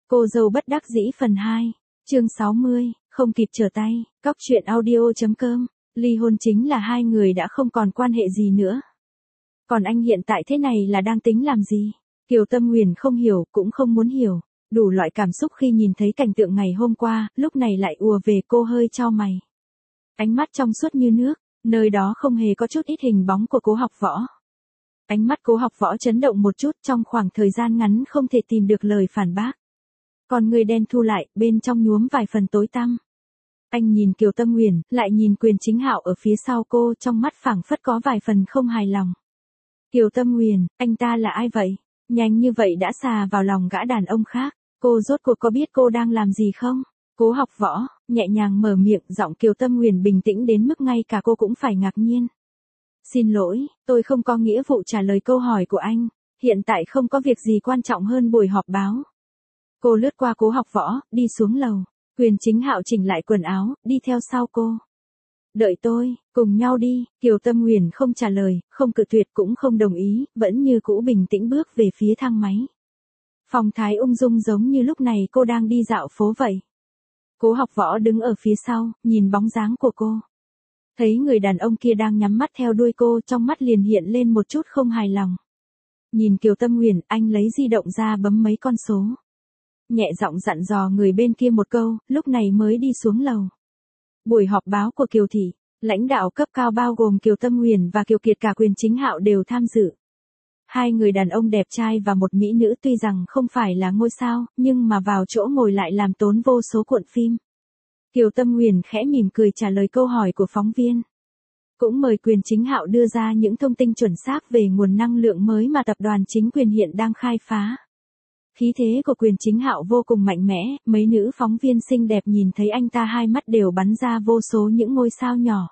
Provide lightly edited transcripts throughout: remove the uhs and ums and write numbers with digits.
Cô dâu bất đắc dĩ phần 2, chương 60, không kịp trở tay, cóc truyện audio.com, ly hôn chính là hai người đã không còn quan hệ gì nữa. Còn anh hiện tại thế này là đang tính làm gì? Kiều Tâm Huyền không hiểu, cũng không muốn hiểu. Đủ loại cảm xúc khi nhìn thấy cảnh tượng ngày hôm qua, lúc này lại ùa về, cô hơi chau mày. Ánh mắt trong suốt như nước, nơi đó không hề có chút ít hình bóng của Cố Học Võ. Ánh mắt Cố Học Võ chấn động một chút, trong khoảng thời gian ngắn không thể tìm được lời phản bác. Còn người đen thu lại, bên trong nhuốm vài phần tối tăm. Anh nhìn Kiều Tâm Huyền, lại nhìn Quyền Chính Hạo ở phía sau cô, trong mắt phảng phất có vài phần không hài lòng. Kiều Tâm Huyền, anh ta là ai vậy? Nhanh như vậy đã xà vào lòng gã đàn ông khác. Cô rốt cuộc có biết cô đang làm gì không? Cố Học Võ, nhẹ nhàng mở miệng, giọng Kiều Tâm Huyền bình tĩnh đến mức ngay cả cô cũng phải ngạc nhiên. Xin lỗi, tôi không có nghĩa vụ trả lời câu hỏi của anh. Hiện tại không có việc gì quan trọng hơn buổi họp báo. Cô lướt qua Cố Học Võ, đi xuống lầu. Quyền Chính Hạo chỉnh lại quần áo, đi theo sau cô. Đợi tôi, cùng nhau đi. Kiều Tâm Huyền không trả lời, không cự tuyệt cũng không đồng ý, vẫn như cũ bình tĩnh bước về phía thang máy. Phong thái ung dung giống như lúc này cô đang đi dạo phố vậy. Cố Học Võ đứng ở phía sau, nhìn bóng dáng của cô. Thấy người đàn ông kia đang nhắm mắt theo đuôi cô, trong mắt liền hiện lên một chút không hài lòng. Nhìn Kiều Tâm Huyền, anh lấy di động ra bấm mấy con số. Nhẹ giọng dặn dò người bên kia một câu, lúc này mới đi xuống lầu. Buổi họp báo của Kiều thị, lãnh đạo cấp cao bao gồm Kiều Tâm Huyền và Kiều Kiệt cả Quyền Chính Hạo đều tham dự. Hai người đàn ông đẹp trai và một mỹ nữ tuy rằng không phải là ngôi sao, nhưng mà vào chỗ ngồi lại làm tốn vô số cuộn phim. Kiều Tâm Huyền khẽ mỉm cười trả lời câu hỏi của phóng viên. Cũng mời Quyền Chính Hạo đưa ra những thông tin chuẩn xác về nguồn năng lượng mới mà tập đoàn chính quyền hiện đang khai phá. Khí thế của Quyền Chính Hạo vô cùng mạnh mẽ, mấy nữ phóng viên xinh đẹp nhìn thấy anh ta hai mắt đều bắn ra vô số những ngôi sao nhỏ.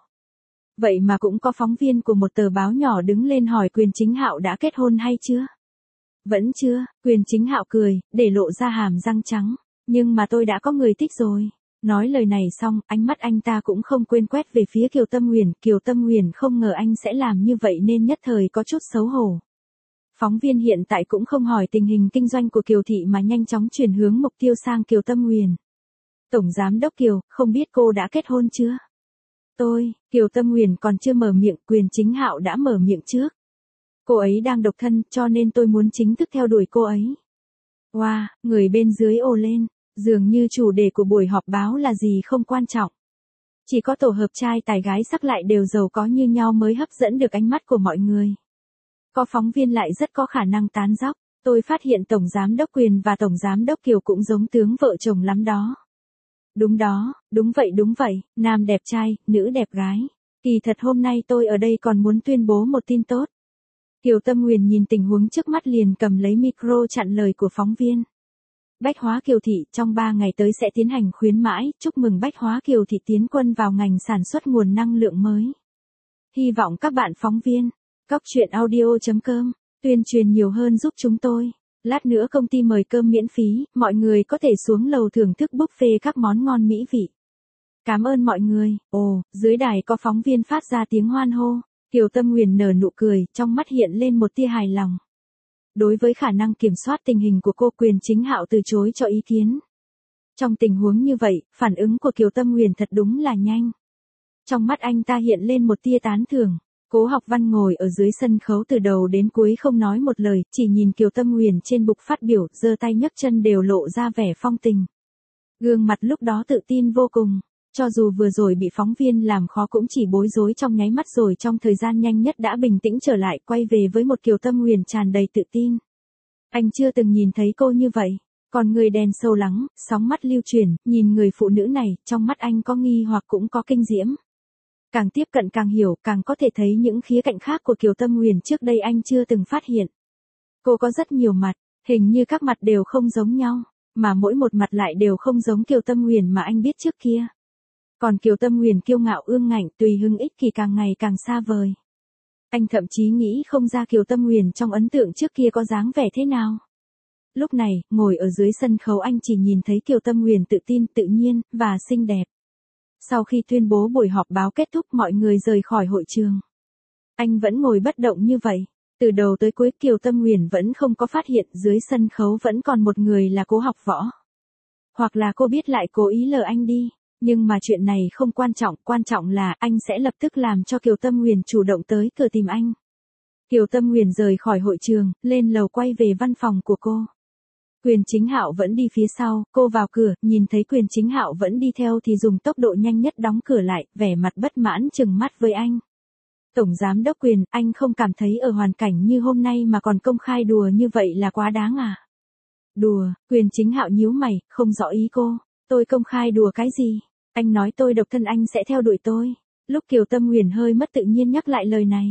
Vậy mà cũng có phóng viên của một tờ báo nhỏ đứng lên hỏi Quyền Chính Hạo đã kết hôn hay chưa? Vẫn chưa, Quyền Chính Hạo cười, để lộ ra hàm răng trắng. Nhưng mà tôi đã có người thích rồi. Nói lời này xong, ánh mắt anh ta cũng không quên quét về phía Kiều Tâm Huyền. Kiều Tâm Huyền không ngờ anh sẽ làm như vậy nên nhất thời có chút xấu hổ. Phóng viên hiện tại cũng không hỏi tình hình kinh doanh của Kiều thị mà nhanh chóng chuyển hướng mục tiêu sang Kiều Tâm Huyền. Tổng giám đốc Kiều, không biết cô đã kết hôn chưa? Kiều Tâm Huyền còn chưa mở miệng, Quyền Chính Hạo đã mở miệng trước. Cô ấy đang độc thân, cho nên tôi muốn chính thức theo đuổi cô ấy. Wow, người bên dưới ồ lên, dường như chủ đề của buổi họp báo là gì không quan trọng. Chỉ có tổ hợp trai tài gái sắc lại đều giàu có như nhau mới hấp dẫn được ánh mắt của mọi người. Có phóng viên lại rất có khả năng tán dóc, tôi phát hiện Tổng Giám đốc Quyền và Tổng Giám đốc Kiều cũng giống tướng vợ chồng lắm đó. Đúng đó, đúng vậy, nam đẹp trai, nữ đẹp gái. Kỳ thật hôm nay tôi ở đây còn muốn tuyên bố một tin tốt. Kiều Tâm Huyền nhìn tình huống trước mắt liền cầm lấy micro chặn lời của phóng viên. Bách Hóa Kiều thị trong 3 ngày tới sẽ tiến hành khuyến mãi, chúc mừng Bách Hóa Kiều thị tiến quân vào ngành sản xuất nguồn năng lượng mới. Hy vọng các bạn phóng viên, cóc truyện audio.com, tuyên truyền nhiều hơn giúp chúng tôi. Lát nữa công ty mời cơm miễn phí, mọi người có thể xuống lầu thưởng thức buffet các món ngon mỹ vị. Cảm ơn mọi người. Ồ, dưới đài có phóng viên phát ra tiếng hoan hô. Kiều Tâm Huyền nở nụ cười, trong mắt hiện lên một tia hài lòng. Đối với khả năng kiểm soát tình hình của cô, Quyền Chính Hạo từ chối cho ý kiến. Trong tình huống như vậy, phản ứng của Kiều Tâm Huyền thật đúng là nhanh. Trong mắt anh ta hiện lên một tia tán thưởng. Cố Học Văn ngồi ở dưới sân khấu từ đầu đến cuối không nói một lời, chỉ nhìn Kiều Tâm Huyền trên bục phát biểu, giơ tay nhấc chân đều lộ ra vẻ phong tình. Gương mặt lúc đó tự tin vô cùng, cho dù vừa rồi bị phóng viên làm khó cũng chỉ bối rối trong nháy mắt rồi trong thời gian nhanh nhất đã bình tĩnh trở lại, quay về với một Kiều Tâm Huyền tràn đầy tự tin. Anh chưa từng nhìn thấy cô như vậy, còn người đèn sâu lắng, sóng mắt lưu chuyển, nhìn người phụ nữ này, trong mắt anh có nghi hoặc cũng có kinh diễm. Càng tiếp cận càng hiểu, càng có thể thấy những khía cạnh khác của Kiều Tâm Huyền trước đây anh chưa từng phát hiện. Cô có rất nhiều mặt, hình như các mặt đều không giống nhau, mà mỗi một mặt lại đều không giống Kiều Tâm Huyền mà anh biết trước kia. Còn Kiều Tâm Huyền kiêu ngạo ương ngạnh, tùy hứng ích kỷ càng ngày càng xa vời. Anh thậm chí nghĩ không ra Kiều Tâm Huyền trong ấn tượng trước kia có dáng vẻ thế nào. Lúc này, ngồi ở dưới sân khấu anh chỉ nhìn thấy Kiều Tâm Huyền tự tin, tự nhiên, và xinh đẹp. Sau khi tuyên bố buổi họp báo kết thúc mọi người rời khỏi hội trường. Anh vẫn ngồi bất động như vậy. Từ đầu tới cuối Kiều Tâm Huyền vẫn không có phát hiện dưới sân khấu vẫn còn một người là Cố Học Võ. Hoặc là cô biết lại cố ý lừa anh đi. Nhưng mà chuyện này không quan trọng là anh sẽ lập tức làm cho Kiều Tâm Huyền chủ động tới cửa tìm anh. Kiều Tâm Huyền rời khỏi hội trường, lên lầu quay về văn phòng của cô. Quyền Chính Hạo vẫn đi phía sau, cô vào cửa, nhìn thấy Quyền Chính Hạo vẫn đi theo thì dùng tốc độ nhanh nhất đóng cửa lại, vẻ mặt bất mãn trừng mắt với anh. Tổng Giám đốc Quyền, anh không cảm thấy ở hoàn cảnh như hôm nay mà còn công khai đùa như vậy là quá đáng à? Đùa, Quyền Chính Hạo nhíu mày, không rõ ý cô. Tôi công khai đùa cái gì? Anh nói tôi độc thân anh sẽ theo đuổi tôi. Lúc Kiều Tâm Huyền hơi mất tự nhiên nhắc lại lời này.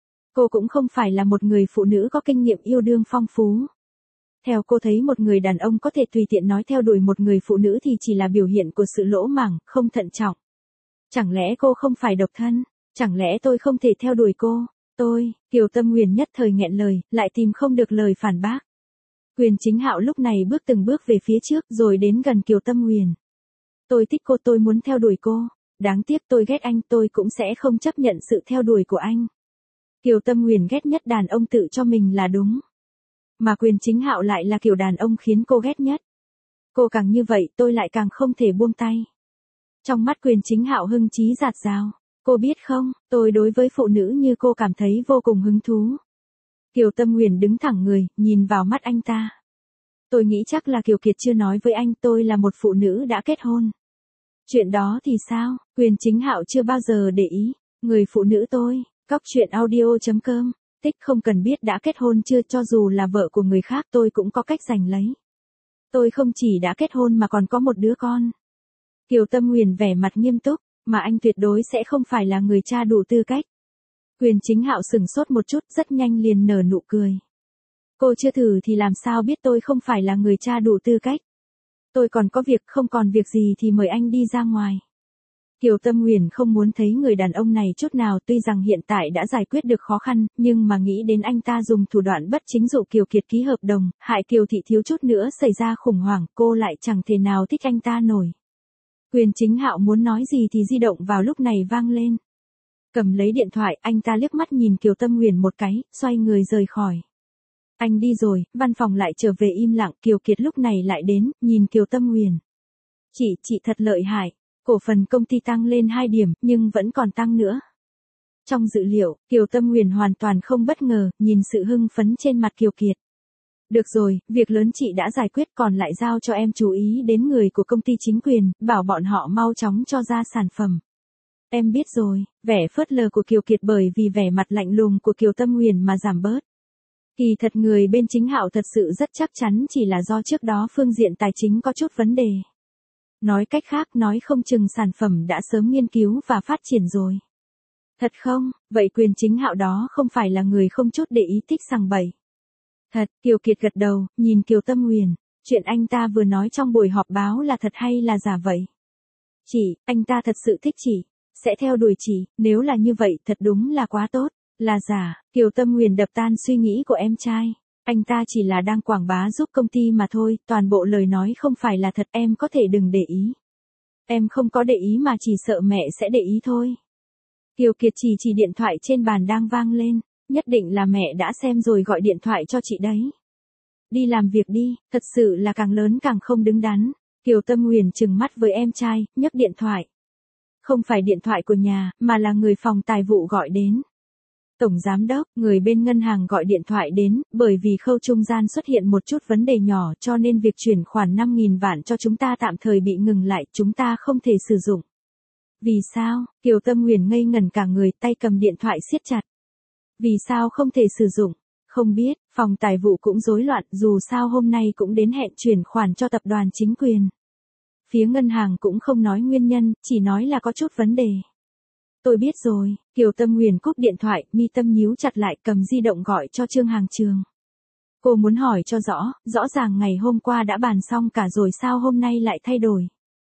Cô cũng không phải là một người phụ nữ có kinh nghiệm yêu đương phong phú. Theo cô thấy một người đàn ông có thể tùy tiện nói theo đuổi một người phụ nữ thì chỉ là biểu hiện của sự lỗ mãng, không thận trọng. Chẳng lẽ cô không phải độc thân? Chẳng lẽ tôi không thể theo đuổi cô? Kiều Tâm Huyền nhất thời nghẹn lời, lại tìm không được lời phản bác. Quyền Chính Hạo lúc này bước từng bước về phía trước rồi đến gần Kiều Tâm Huyền. Tôi thích cô, tôi muốn theo đuổi cô. Đáng tiếc tôi ghét anh, tôi cũng sẽ không chấp nhận sự theo đuổi của anh. Kiều Tâm Huyền ghét nhất đàn ông tự cho mình là đúng. Mà Quyền Chính Hạo lại là kiểu đàn ông khiến cô ghét nhất. Cô càng như vậy tôi lại càng không thể buông tay. Trong mắt Quyền Chính Hạo hưng chí rạt rào. Cô biết không, tôi đối với phụ nữ như cô cảm thấy vô cùng hứng thú. Kiều Tâm Huyền đứng thẳng người, nhìn vào mắt anh ta. Tôi nghĩ chắc là Kiều Kiệt chưa nói với anh tôi là một phụ nữ đã kết hôn. Chuyện đó thì sao, Quyền Chính Hạo chưa bao giờ để ý. Người phụ nữ tôi, cóc truyện audio.com, tích không cần biết đã kết hôn chưa, cho dù là vợ của người khác tôi cũng có cách giành lấy. Tôi không chỉ đã kết hôn mà còn có một đứa con. Kiều Tâm Huyền vẻ mặt nghiêm túc, mà anh tuyệt đối sẽ không phải là người cha đủ tư cách. Quyền Chính Hạo sửng sốt một chút, rất nhanh liền nở nụ cười. Cô chưa thử thì làm sao biết tôi không phải là người cha đủ tư cách. Tôi còn có việc, không còn việc gì thì mời anh đi ra ngoài. Kiều Tâm Huyền không muốn thấy người đàn ông này chút nào, tuy rằng hiện tại đã giải quyết được khó khăn, nhưng mà nghĩ đến anh ta dùng thủ đoạn bất chính dụ Kiều Kiệt ký hợp đồng, hại Kiều Thị thiếu chút nữa xảy ra khủng hoảng, cô lại chẳng thể nào thích anh ta nổi. Quyền Chính Hạo muốn nói gì thì di động vào lúc này vang lên. Cầm lấy điện thoại, anh ta liếc mắt nhìn Kiều Tâm Huyền một cái, xoay người rời khỏi. Anh đi rồi, văn phòng lại trở về im lặng, Kiều Kiệt lúc này lại đến, nhìn Kiều Tâm Huyền. Chị thật lợi hại, cổ phần công ty tăng lên 2 điểm, nhưng vẫn còn tăng nữa. Trong dự liệu, Kiều Tâm Huyền hoàn toàn không bất ngờ, nhìn sự hưng phấn trên mặt Kiều Kiệt. Được rồi, việc lớn chị đã giải quyết, còn lại giao cho em chú ý đến người của công ty chính quyền, bảo bọn họ mau chóng cho ra sản phẩm. Em biết rồi, vẻ phớt lờ của Kiều Kiệt bởi vì vẻ mặt lạnh lùng của Kiều Tâm Huyền mà giảm bớt. Kỳ thật người bên Chính Hạo thật sự rất chắc chắn chỉ là do trước đó phương diện tài chính có chút vấn đề. Nói cách khác, nói không chừng sản phẩm đã sớm nghiên cứu và phát triển rồi. Thật không, vậy Quyền Chính Hạo đó không phải là người không chút để ý thích sằng bậy. Thật, Kiều Kiệt gật đầu, nhìn Kiều Tâm Huyền, chuyện anh ta vừa nói trong buổi họp báo là thật hay là giả vậy? Chị, anh ta thật sự thích chị, sẽ theo đuổi chị, nếu là như vậy thật đúng là quá tốt. Là giả, Kiều Tâm Huyền đập tan suy nghĩ của em trai. Anh ta chỉ là đang quảng bá giúp công ty mà thôi, toàn bộ lời nói không phải là thật, em có thể đừng để ý. Em không có để ý mà chỉ sợ mẹ sẽ để ý thôi. Kiều Kiệt chỉ điện thoại trên bàn đang vang lên, nhất định là mẹ đã xem rồi gọi điện thoại cho chị đấy. Đi làm việc đi, thật sự là càng lớn càng không đứng đắn. Kiều Tâm Huyền trừng mắt với em trai, nhấc điện thoại. Không phải điện thoại của nhà, mà là người phòng tài vụ gọi đến. Tổng Giám đốc, người bên ngân hàng gọi điện thoại đến, bởi vì khâu trung gian xuất hiện một chút vấn đề nhỏ cho nên việc chuyển khoản 5.000 vạn cho chúng ta tạm thời bị ngừng lại, chúng ta không thể sử dụng. Vì sao? Kiều Tâm Huyền ngây ngẩn cả người, tay cầm điện thoại siết chặt. Vì sao không thể sử dụng? Không biết, phòng tài vụ cũng rối loạn, dù sao hôm nay cũng đến hẹn chuyển khoản cho tập đoàn chính quyền. Phía ngân hàng cũng không nói nguyên nhân, chỉ nói là có chút vấn đề. Tôi biết rồi, Kiều Tâm Huyền cúp điện thoại, mi tâm nhíu chặt lại, cầm di động gọi cho Trương Hàng Trường. Cô muốn hỏi cho rõ ràng ngày hôm qua đã bàn xong cả rồi sao hôm nay lại thay đổi.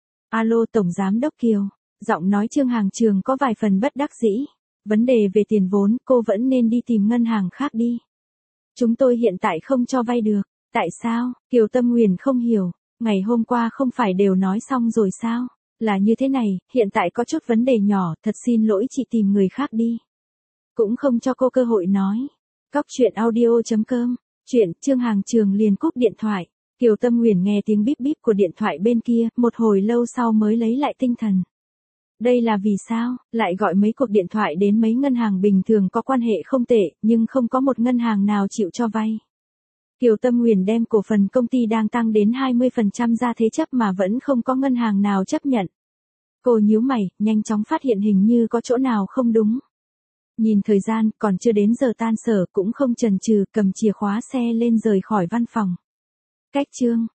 Alo Tổng Giám đốc Kiều, giọng nói Trương Hàng Trường có vài phần bất đắc dĩ. Vấn đề về tiền vốn, cô vẫn nên đi tìm ngân hàng khác đi. Chúng tôi hiện tại không cho vay được. Tại sao? Kiều Tâm Huyền không hiểu. Ngày hôm qua không phải đều nói xong rồi sao? Là như thế này, hiện tại có chút vấn đề nhỏ, thật xin lỗi chị tìm người khác đi. Cũng không cho cô cơ hội nói. Cóc truyện audio.com, chuyện Trương Hàng Trường liền cúp điện thoại. Kiều Tâm Nguyền nghe tiếng bíp bíp của điện thoại bên kia, một hồi lâu sau mới lấy lại tinh thần. Đây là vì sao, lại gọi mấy cuộc điện thoại đến mấy ngân hàng bình thường có quan hệ không tệ, nhưng không có một ngân hàng nào chịu cho vay. Kiều Tâm Nguyền đem cổ phần công ty đang tăng đến 20% ra thế chấp mà vẫn không có ngân hàng nào chấp nhận. Cô nhíu mày, nhanh chóng phát hiện hình như có chỗ nào không đúng. Nhìn thời gian, còn chưa đến giờ tan sở, cũng không chần chừ, cầm chìa khóa xe lên rời khỏi văn phòng. Cách chương